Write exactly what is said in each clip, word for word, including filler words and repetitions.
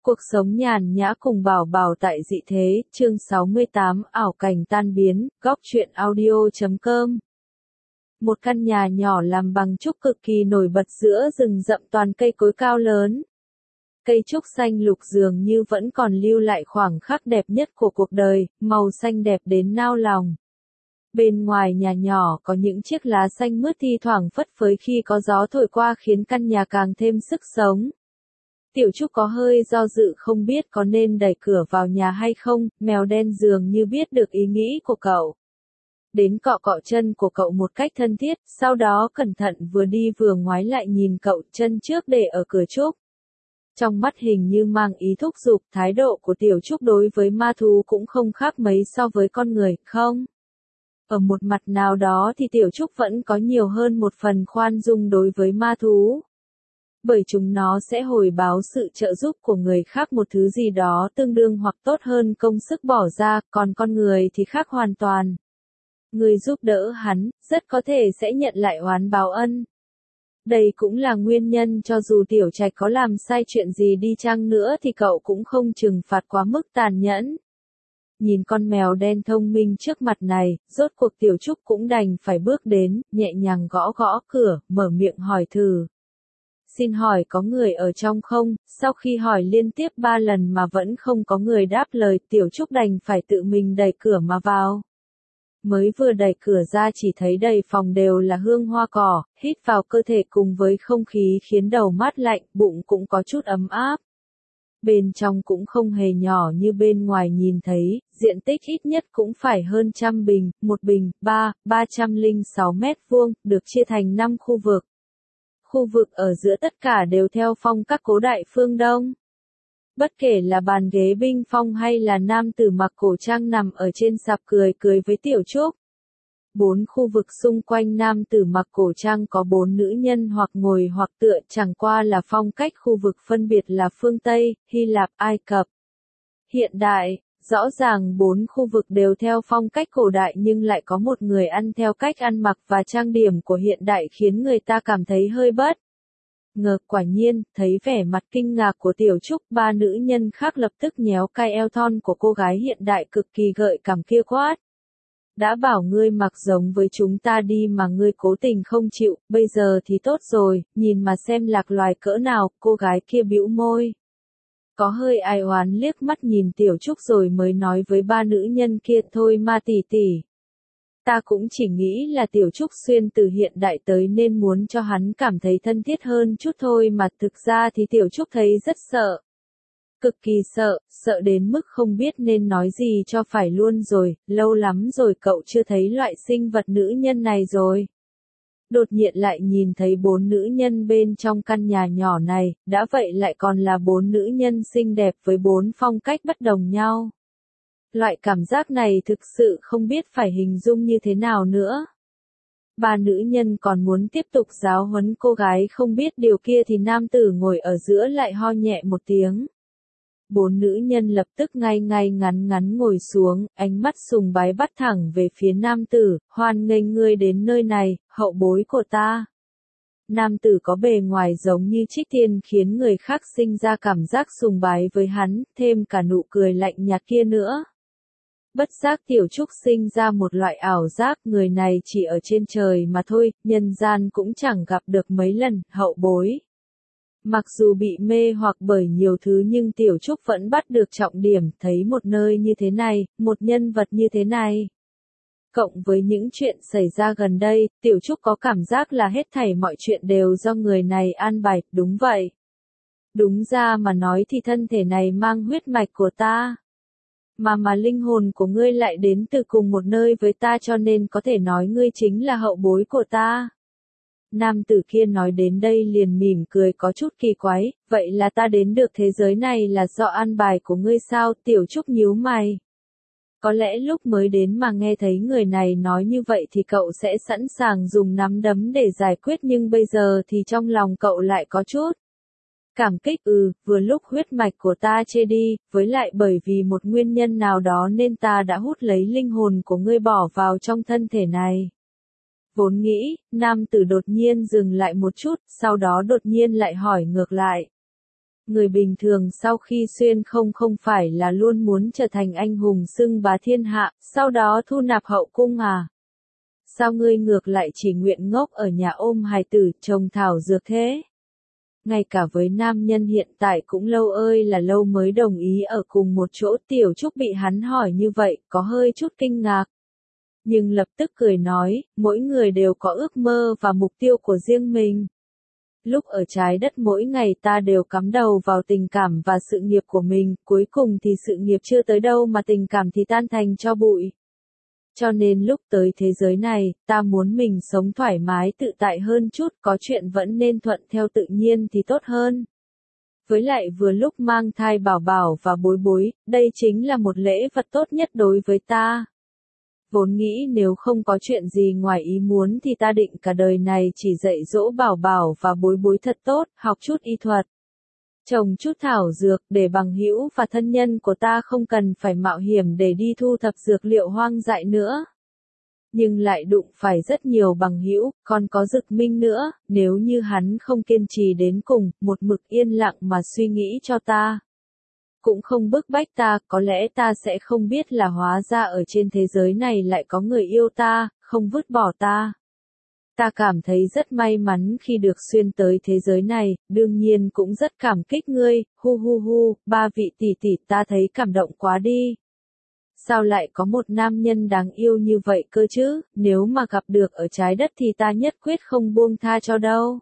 Cuộc sống nhàn nhã cùng Bảo Bảo tại dị thế, chương sáu mươi tám, ảo cảnh tan biến, góc truyện audio chấm com. Một căn nhà nhỏ làm bằng trúc cực kỳ nổi bật giữa rừng rậm toàn cây cối cao lớn. Cây trúc xanh lục dường như vẫn còn lưu lại khoảng khắc đẹp nhất của cuộc đời, màu xanh đẹp đến nao lòng. Bên ngoài nhà nhỏ có những chiếc lá xanh mướt thi thoảng phất phới khi có gió thổi qua khiến căn nhà càng thêm sức sống. Tiểu Trúc có hơi do dự không biết có nên đẩy cửa vào nhà hay không, mèo đen dường như biết được ý nghĩ của cậu. Đến cọ cọ chân của cậu một cách thân thiết, sau đó cẩn thận vừa đi vừa ngoái lại nhìn cậu, chân trước để ở cửa Trúc. Trong mắt hình như mang ý thúc giục, thái độ của Tiểu Trúc đối với ma thú cũng không khác mấy so với con người, không? Ở một mặt nào đó thì Tiểu Trúc vẫn có nhiều hơn một phần khoan dung đối với ma thú. Bởi chúng nó sẽ hồi báo sự trợ giúp của người khác một thứ gì đó tương đương hoặc tốt hơn công sức bỏ ra, còn con người thì khác hoàn toàn. Người giúp đỡ hắn, rất có thể sẽ nhận lại oán báo ân. Đây cũng là nguyên nhân cho dù Tiểu Trạch có làm sai chuyện gì đi chăng nữa thì cậu cũng không trừng phạt quá mức tàn nhẫn. Nhìn con mèo đen thông minh trước mặt này, rốt cuộc Tiểu Trúc cũng đành phải bước đến, nhẹ nhàng gõ gõ cửa, mở miệng hỏi thử. Xin hỏi có người ở trong không? Sau khi hỏi liên tiếp ba lần mà vẫn không có người đáp lời, Tiểu Trúc đành phải tự mình đẩy cửa mà vào. Mới vừa đẩy cửa ra chỉ thấy đầy phòng đều là hương hoa cỏ, hít vào cơ thể cùng với không khí khiến đầu mát lạnh, bụng cũng có chút ấm áp. Bên trong cũng không hề nhỏ như bên ngoài nhìn thấy, diện tích ít nhất cũng phải hơn trăm bình, một bình, ba, ba trăm lẻ sáu mét vuông, được chia thành năm khu vực. Khu vực ở giữa tất cả đều theo phong cách cổ đại phương Đông. Bất kể là bàn ghế binh phong hay là nam tử mặc cổ trang nằm ở trên sạp cười cười với Tiểu Trúc. Bốn khu vực xung quanh nam tử mặc cổ trang có bốn nữ nhân hoặc ngồi hoặc tựa, chẳng qua là phong cách khu vực phân biệt là phương Tây, Hy Lạp, Ai Cập. Hiện đại, rõ ràng bốn khu vực đều theo phong cách cổ đại nhưng lại có một người ăn theo cách ăn mặc và trang điểm của hiện đại khiến người ta cảm thấy hơi bất ngờ. Quả nhiên, thấy vẻ mặt kinh ngạc của Tiểu Trúc, ba nữ nhân khác lập tức nhéo cai eo thon của cô gái hiện đại cực kỳ gợi cảm kia quát. Đã bảo ngươi mặc giống với chúng ta đi mà ngươi cố tình không chịu, bây giờ thì tốt rồi, nhìn mà xem lạc loài cỡ nào, cô gái kia bĩu môi. Có hơi ai oán liếc mắt nhìn Tiểu Trúc rồi mới nói với ba nữ nhân kia, thôi ma tỷ tỷ. Ta cũng chỉ nghĩ là Tiểu Trúc xuyên từ hiện đại tới nên muốn cho hắn cảm thấy thân thiết hơn chút thôi mà thực ra thì Tiểu Trúc thấy rất sợ. Cực kỳ sợ, sợ đến mức không biết nên nói gì cho phải luôn rồi, lâu lắm rồi cậu chưa thấy loại sinh vật nữ nhân này rồi. Đột nhiên lại nhìn thấy bốn nữ nhân bên trong căn nhà nhỏ này, đã vậy lại còn là bốn nữ nhân xinh đẹp với bốn phong cách bất đồng nhau. Loại cảm giác này thực sự không biết phải hình dung như thế nào nữa. Ba nữ nhân còn muốn tiếp tục giáo huấn cô gái không biết điều kia thì nam tử ngồi ở giữa lại ho nhẹ một tiếng. Bốn nữ nhân lập tức ngay ngay ngắn ngắn ngồi xuống, ánh mắt sùng bái bắt thẳng về phía nam tử, hoan nghênh ngươi đến nơi này, hậu bối của ta. Nam tử có bề ngoài giống như Trích Tiên khiến người khác sinh ra cảm giác sùng bái với hắn, thêm cả nụ cười lạnh nhạt kia nữa. Bất giác Tiểu Trúc sinh ra một loại ảo giác, người này chỉ ở trên trời mà thôi, nhân gian cũng chẳng gặp được mấy lần, hậu bối. Mặc dù bị mê hoặc bởi nhiều thứ nhưng Tiểu Trúc vẫn bắt được trọng điểm, thấy một nơi như thế này, một nhân vật như thế này. Cộng với những chuyện xảy ra gần đây, Tiểu Trúc có cảm giác là hết thảy mọi chuyện đều do người này an bài, đúng vậy. Đúng ra mà nói thì thân thể này mang huyết mạch của ta. Mà mà linh hồn của ngươi lại đến từ cùng một nơi với ta cho nên có thể nói ngươi chính là hậu bối của ta. Nam tử kia nói đến đây liền mỉm cười có chút kỳ quái, vậy là ta đến được thế giới này là do an bài của ngươi sao? Tiểu Trúc nhíu mày. Có lẽ lúc mới đến mà nghe thấy người này nói như vậy thì cậu sẽ sẵn sàng dùng nắm đấm để giải quyết nhưng bây giờ thì trong lòng cậu lại có chút cảm kích. Ừ, vừa lúc huyết mạch của ta chê đi, với lại bởi vì một nguyên nhân nào đó nên ta đã hút lấy linh hồn của ngươi bỏ vào trong thân thể này. Vốn nghĩ, nam tử đột nhiên dừng lại một chút, sau đó đột nhiên lại hỏi ngược lại. Người bình thường sau khi xuyên không không phải là luôn muốn trở thành anh hùng xưng bá thiên hạ, sau đó thu nạp hậu cung à? Sao ngươi ngược lại chỉ nguyện ngốc ở nhà ôm hài tử, trồng thảo dược thế? Ngay cả với nam nhân hiện tại cũng lâu ơi là lâu mới đồng ý ở cùng một chỗ. Tiểu Trúc bị hắn hỏi như vậy, có hơi chút kinh ngạc. Nhưng lập tức cười nói, mỗi người đều có ước mơ và mục tiêu của riêng mình. Lúc ở trái đất mỗi ngày ta đều cắm đầu vào tình cảm và sự nghiệp của mình, cuối cùng thì sự nghiệp chưa tới đâu mà tình cảm thì tan thành tro bụi. Cho nên lúc tới thế giới này, ta muốn mình sống thoải mái tự tại hơn chút, có chuyện vẫn nên thuận theo tự nhiên thì tốt hơn. Với lại vừa lúc mang thai bảo bảo và bối bối, đây chính là một lễ vật tốt nhất đối với ta. Vốn nghĩ nếu không có chuyện gì ngoài ý muốn thì ta định cả đời này chỉ dạy dỗ bảo bảo và bối bối thật tốt, học chút y thuật, trồng chút thảo dược để bằng hữu và thân nhân của ta không cần phải mạo hiểm để đi thu thập dược liệu hoang dại nữa. Nhưng lại đụng phải rất nhiều bằng hữu, còn có Dực Minh nữa, nếu như hắn không kiên trì đến cùng, một mực yên lặng mà suy nghĩ cho ta. Cũng không bức bách ta, có lẽ ta sẽ không biết là hóa ra ở trên thế giới này lại có người yêu ta, không vứt bỏ ta. Ta cảm thấy rất may mắn khi được xuyên tới thế giới này, đương nhiên cũng rất cảm kích ngươi, hu hu hu, ba vị tỷ tỷ ta thấy cảm động quá đi. Sao lại có một nam nhân đáng yêu như vậy cơ chứ, nếu mà gặp được ở trái đất thì ta nhất quyết không buông tha cho đâu.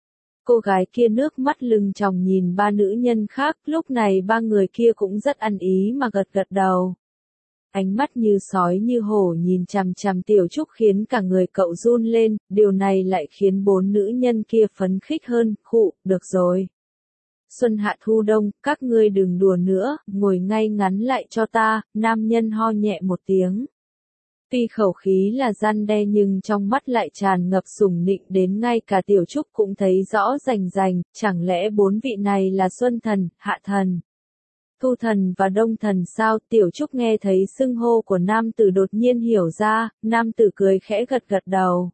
Cô gái kia nước mắt lưng tròng nhìn ba nữ nhân khác, lúc này ba người kia cũng rất ăn ý mà gật gật đầu. Ánh mắt như sói như hổ nhìn chằm chằm Tiểu Trúc khiến cả người cậu run lên, điều này lại khiến bốn nữ nhân kia phấn khích hơn, khụ, được rồi. Xuân hạ thu đông, các ngươi đừng đùa nữa, ngồi ngay ngắn lại cho ta, nam nhân ho nhẹ một tiếng. Tuy khẩu khí là gian đe nhưng trong mắt lại tràn ngập sủng nịnh đến ngay cả Tiểu Trúc cũng thấy rõ rành rành, chẳng lẽ bốn vị này là Xuân Thần, Hạ Thần, Thu Thần và Đông Thần sao? Tiểu Trúc nghe thấy xưng hô của nam tử đột nhiên hiểu ra, nam tử cười khẽ gật gật đầu.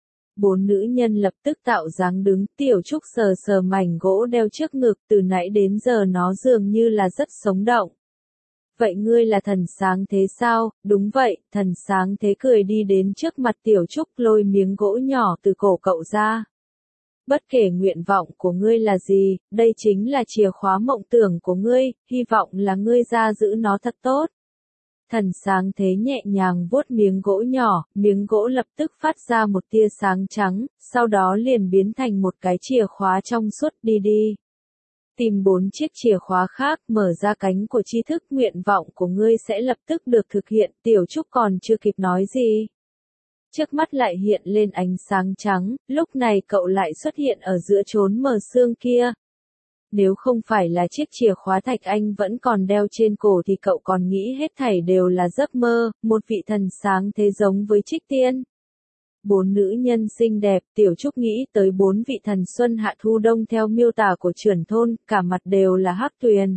Bốn nữ nhân lập tức tạo dáng đứng, Tiểu Trúc sờ sờ mảnh gỗ đeo trước ngực, từ nãy đến giờ nó dường như là rất sống động. Vậy ngươi là thần sáng thế sao? Đúng vậy, thần sáng thế cười đi đến trước mặt Tiểu Trúc lôi miếng gỗ nhỏ từ cổ cậu ra. Bất kể nguyện vọng của ngươi là gì, đây chính là chìa khóa mộng tưởng của ngươi, hy vọng là ngươi ra giữ nó thật tốt. Thần sáng thế nhẹ nhàng vuốt miếng gỗ nhỏ, miếng gỗ lập tức phát ra một tia sáng trắng, sau đó liền biến thành một cái chìa khóa trong suốt. Đi đi. Tìm bốn chiếc chìa khóa khác, mở ra cánh của tri thức, nguyện vọng của ngươi sẽ lập tức được thực hiện. Tiểu Trúc còn chưa kịp nói gì. Trước mắt lại hiện lên ánh sáng trắng, lúc này cậu lại xuất hiện ở giữa chốn mờ sương kia. Nếu không phải là chiếc chìa khóa thạch anh vẫn còn đeo trên cổ thì cậu còn nghĩ hết thảy đều là giấc mơ, một vị thần sáng thế giống với Trích Tiên. Bốn nữ nhân xinh đẹp, Tiểu Trúc nghĩ tới bốn vị thần xuân hạ thu đông theo miêu tả của Trưởng Thôn, cả mặt đều là hắc tuyền.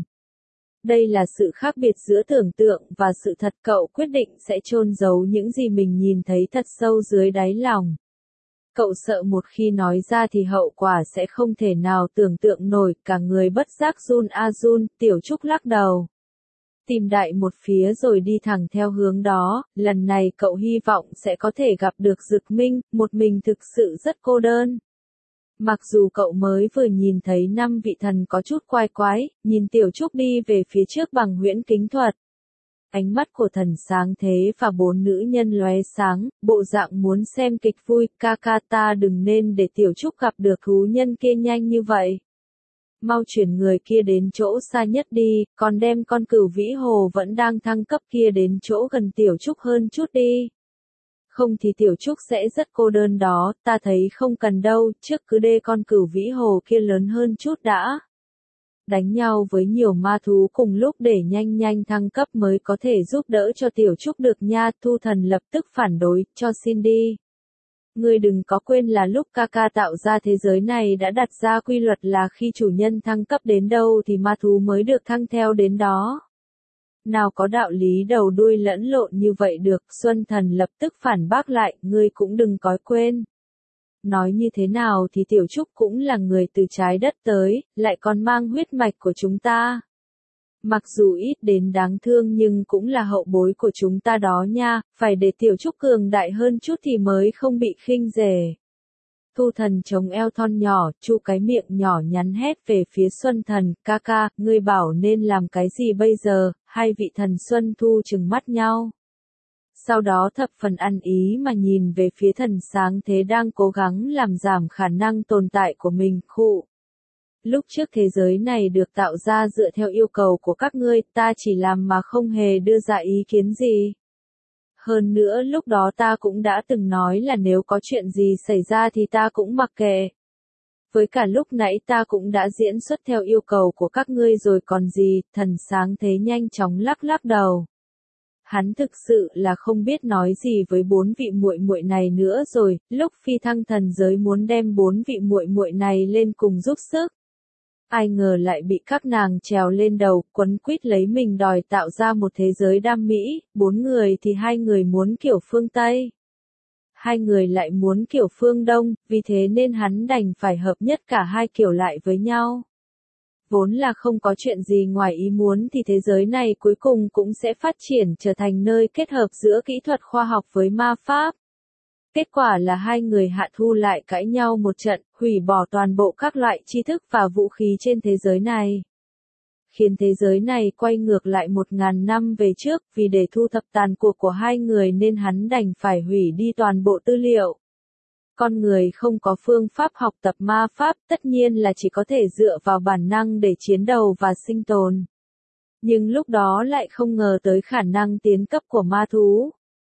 Đây là sự khác biệt giữa tưởng tượng và sự thật, cậu quyết định sẽ chôn giấu những gì mình nhìn thấy thật sâu dưới đáy lòng. Cậu sợ một khi nói ra thì hậu quả sẽ không thể nào tưởng tượng nổi, cả người bất giác run a run. Tiểu Trúc lắc đầu. Tìm đại một phía rồi đi thẳng theo hướng đó, lần này cậu hy vọng sẽ có thể gặp được Dực Minh, một mình thực sự rất cô đơn. Mặc dù cậu mới vừa nhìn thấy năm vị thần có chút quái quái, nhìn Tiểu Trúc đi về phía trước bằng huyễn kính thuật. Ánh mắt của thần sáng thế và bốn nữ nhân lóe sáng, bộ dạng muốn xem kịch vui, ca ca ta đừng nên để Tiểu Trúc gặp được thú nhân kia nhanh như vậy. Mau chuyển người kia đến chỗ xa nhất đi, còn đem con cửu vĩ hồ vẫn đang thăng cấp kia đến chỗ gần Tiểu Trúc hơn chút đi. Không thì Tiểu Trúc sẽ rất cô đơn đó, ta thấy không cần đâu, trước cứ đê con cửu vĩ hồ kia lớn hơn chút đã. Đánh nhau với nhiều ma thú cùng lúc để nhanh nhanh thăng cấp mới có thể giúp đỡ cho Tiểu Trúc được nha. Thu Thần lập tức phản đối, cho xin đi. Ngươi đừng có quên là lúc ca ca tạo ra thế giới này đã đặt ra quy luật là khi chủ nhân thăng cấp đến đâu thì ma thú mới được thăng theo đến đó. Nào có đạo lý đầu đuôi lẫn lộn như vậy được, Xuân Thần lập tức phản bác lại, ngươi cũng đừng có quên. nói như thế nào thì Tiểu Trúc cũng là người từ trái đất tới, lại còn mang huyết mạch của chúng ta. Mặc dù ít đến đáng thương nhưng cũng là hậu bối của chúng ta đó nha, phải để Tiểu Trúc cường đại hơn chút thì mới không bị khinh rể. Thu Thần chống eo thon nhỏ, chu cái miệng nhỏ nhắn hét về phía Xuân Thần, ca ca, ngươi bảo nên làm cái gì bây giờ, hai vị thần Xuân Thu trừng mắt nhau. Sau đó thập phần ăn ý mà nhìn về phía thần sáng thế đang cố gắng làm giảm khả năng tồn tại của mình, khụ. Lúc trước thế giới này được tạo ra dựa theo yêu cầu của các ngươi, ta chỉ làm mà không hề đưa ra ý kiến gì. Hơn nữa lúc đó ta cũng đã từng nói là nếu có chuyện gì xảy ra thì ta cũng mặc kệ. Với cả lúc nãy ta cũng đã diễn xuất theo yêu cầu của các ngươi rồi còn gì, thần sáng thế nhanh chóng lắc lắc đầu. Hắn thực sự là không biết nói gì với bốn vị muội muội này nữa rồi, lúc phi thăng thần giới muốn đem bốn vị muội muội này lên cùng giúp sức. Ai ngờ lại bị các nàng trèo lên đầu, quấn quýt lấy mình đòi tạo ra một thế giới đam mỹ, bốn người thì hai người muốn kiểu phương Tây. Hai người lại muốn kiểu phương Đông, vì thế nên hắn đành phải hợp nhất cả hai kiểu lại với nhau. Vốn là không có chuyện gì ngoài ý muốn thì thế giới này cuối cùng cũng sẽ phát triển trở thành nơi kết hợp giữa kỹ thuật khoa học với ma pháp. Kết quả là hai người Hạ Thu lại cãi nhau một trận, hủy bỏ toàn bộ các loại tri thức và vũ khí trên thế giới này. Khiến thế giới này quay ngược lại một ngàn năm về trước, vì để thu thập tàn cuộc của hai người nên hắn đành phải hủy đi toàn bộ tư liệu. Con người không có phương pháp học tập ma pháp, tất nhiên là chỉ có thể dựa vào bản năng để chiến đấu và sinh tồn. Nhưng lúc đó lại không ngờ tới khả năng tiến cấp của ma thú.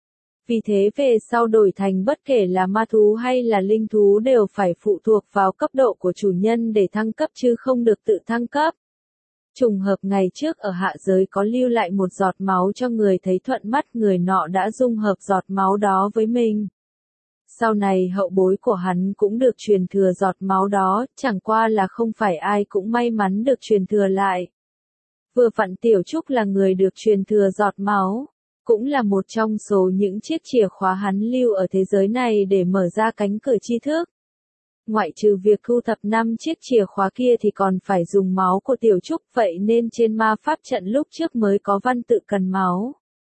Vì thế về sau đổi thành bất kể là ma thú hay là linh thú đều phải phụ thuộc vào cấp độ của chủ nhân để thăng cấp chứ không được tự thăng cấp. Trùng hợp ngày trước ở hạ giới có lưu lại một giọt máu cho người thấy thuận mắt, người nọ đã dung hợp giọt máu đó với mình. Sau này hậu bối của hắn cũng được truyền thừa giọt máu đó, chẳng qua là không phải ai cũng may mắn được truyền thừa lại. Vừa vặn Tiểu Trúc là người được truyền thừa giọt máu, cũng là một trong số những chiếc chìa khóa hắn lưu ở thế giới này để mở ra cánh cửa tri thức. Ngoại trừ việc thu thập năm chiếc chìa khóa kia thì còn phải dùng máu của Tiểu Trúc, vậy nên trên ma pháp trận lúc trước mới có văn tự cần máu.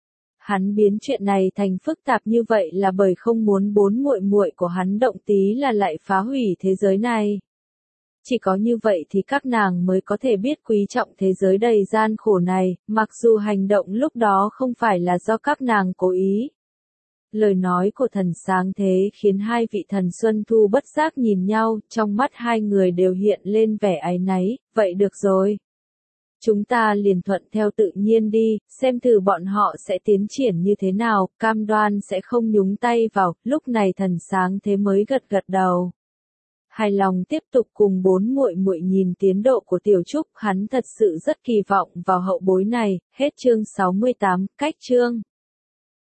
Hắn biến chuyện này thành phức tạp như vậy là bởi không muốn bốn muội muội của hắn động tí là lại phá hủy thế giới này. Chỉ có như vậy thì các nàng mới có thể biết quý trọng thế giới đầy gian khổ này, mặc dù hành động lúc đó không phải là do các nàng cố ý. Lời nói của thần sáng thế khiến hai vị thần Xuân Thu bất giác nhìn nhau, trong mắt hai người đều hiện lên vẻ áy náy, vậy được rồi. Chúng ta liền thuận theo tự nhiên đi, xem thử bọn họ sẽ tiến triển như thế nào, cam đoan sẽ không nhúng tay vào, lúc này thần sáng thế mới gật gật đầu. Hài lòng tiếp tục cùng bốn muội muội nhìn tiến độ của Tiểu Trúc, hắn thật sự rất kỳ vọng vào hậu bối này, hết chương sáu mươi tám, cách chương.